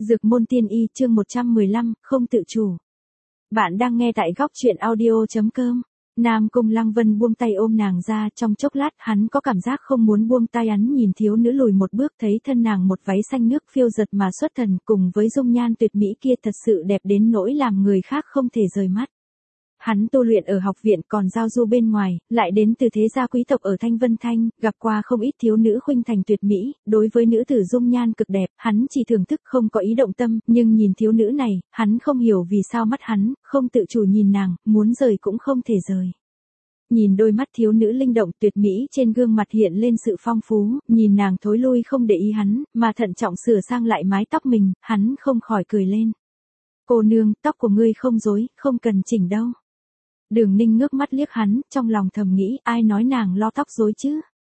Dược môn tiên y chương 115, không tự chủ. Bạn đang nghe tại góc truyện audio.com. Nam Cung Lăng Vân buông tay ôm nàng ra, trong chốc lát hắn có cảm giác không muốn buông tay, hắn nhìn thiếu nữ lùi một bước, thấy thân nàng một váy xanh nước phiêu giật mà xuất thần, cùng với dung nhan tuyệt mỹ kia thật sự đẹp đến nỗi làm người khác không thể rời mắt. Hắn tu luyện ở học viện, còn giao du bên ngoài, lại đến từ thế gia quý tộc ở Thanh Vân Thanh, gặp qua không ít thiếu nữ khuynh thành tuyệt mỹ, đối với nữ tử dung nhan cực đẹp, hắn chỉ thưởng thức không có ý động tâm, nhưng nhìn thiếu nữ này, hắn không hiểu vì sao mắt hắn không tự chủ nhìn nàng, muốn rời cũng không thể rời. Nhìn đôi mắt thiếu nữ linh động tuyệt mỹ trên gương mặt hiện lên sự phong phú, nhìn nàng thối lui không để ý hắn, mà thận trọng sửa sang lại mái tóc mình, hắn không khỏi cười lên. Cô nương, tóc của ngươi không rối, không cần chỉnh đâu. Đường Ninh ngước mắt liếc hắn, trong lòng thầm nghĩ, ai nói nàng lo tóc rối chứ?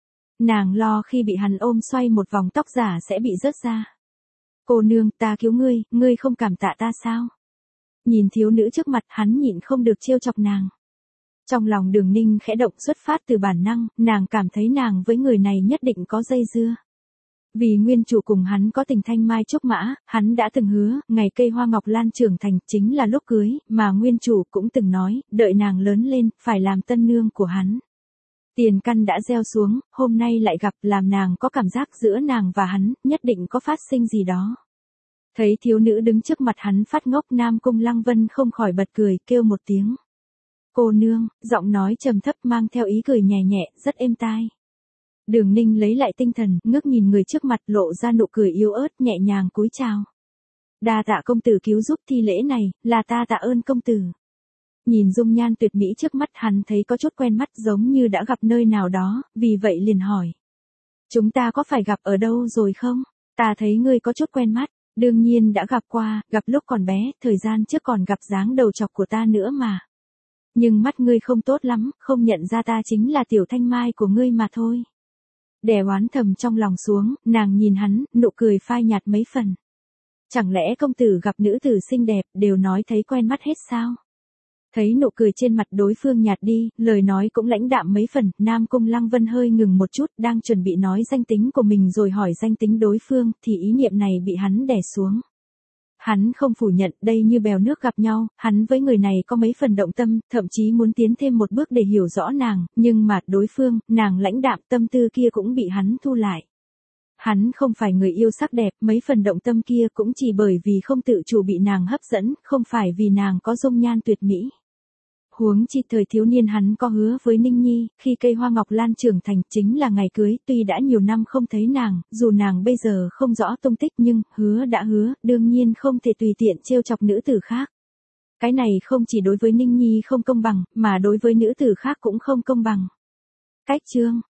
Nàng lo khi bị hắn ôm xoay một vòng tóc giả sẽ bị rớt ra. Cô nương, ta cứu ngươi không cảm tạ ta sao? Nhìn thiếu nữ trước mặt, hắn nhịn không được trêu chọc nàng. Trong lòng Đường Ninh khẽ động, xuất phát từ bản năng, nàng cảm thấy nàng với người này nhất định có dây dưa. Vì nguyên chủ cùng hắn có tình thanh mai trúc mã, hắn đã từng hứa, ngày cây hoa ngọc lan trưởng thành chính là lúc cưới, mà nguyên chủ cũng từng nói, đợi nàng lớn lên, phải làm tân nương của hắn. Tiền căn đã gieo xuống, hôm nay lại gặp, làm nàng có cảm giác giữa nàng và hắn, nhất định có phát sinh gì đó. Thấy thiếu nữ đứng trước mặt hắn phát ngốc, Nam Cung Lăng Vân không khỏi bật cười, kêu một tiếng. Cô nương, giọng nói trầm thấp mang theo ý cười nhẹ nhẹ, rất êm tai. Đường Ninh lấy lại tinh thần, ngước nhìn người trước mặt, lộ ra nụ cười yếu ớt, nhẹ nhàng cúi chào. Đa tạ công tử cứu giúp, thi lễ này, là ta tạ ơn công tử. Nhìn dung nhan tuyệt mỹ trước mắt, hắn thấy có chút quen mắt, giống như đã gặp nơi nào đó, vì vậy liền hỏi. Chúng ta có phải gặp ở đâu rồi không? Ta thấy ngươi có chút quen mắt, đương nhiên đã gặp qua, gặp lúc còn bé, thời gian trước còn gặp dáng đầu chọc của ta nữa mà. Nhưng mắt ngươi không tốt lắm, không nhận ra ta chính là tiểu thanh mai của ngươi mà thôi. Đè oán thầm trong lòng xuống, nàng nhìn hắn, nụ cười phai nhạt mấy phần. Chẳng lẽ công tử gặp nữ tử xinh đẹp, đều nói thấy quen mắt hết sao? Thấy nụ cười trên mặt đối phương nhạt đi, lời nói cũng lãnh đạm mấy phần, Nam Cung Lăng Vân hơi ngừng một chút, đang chuẩn bị nói danh tính của mình rồi hỏi danh tính đối phương, thì ý niệm này bị hắn đè xuống. Hắn không phủ nhận, đây như bèo nước gặp nhau, hắn với người này có mấy phần động tâm, thậm chí muốn tiến thêm một bước để hiểu rõ nàng, nhưng mà đối phương, nàng lãnh đạm, tâm tư kia cũng bị hắn thu lại. Hắn không phải người yêu sắc đẹp, mấy phần động tâm kia cũng chỉ bởi vì không tự chủ bị nàng hấp dẫn, không phải vì nàng có dung nhan tuyệt mỹ. Huống chi thời thiếu niên hắn có hứa với Ninh Nhi, khi cây hoa ngọc lan trưởng thành chính là ngày cưới, tuy đã nhiều năm không thấy nàng, dù nàng bây giờ không rõ tung tích nhưng, hứa đã hứa, đương nhiên không thể tùy tiện trêu chọc nữ tử khác. Cái này không chỉ đối với Ninh Nhi không công bằng, mà đối với nữ tử khác cũng không công bằng. Cách chương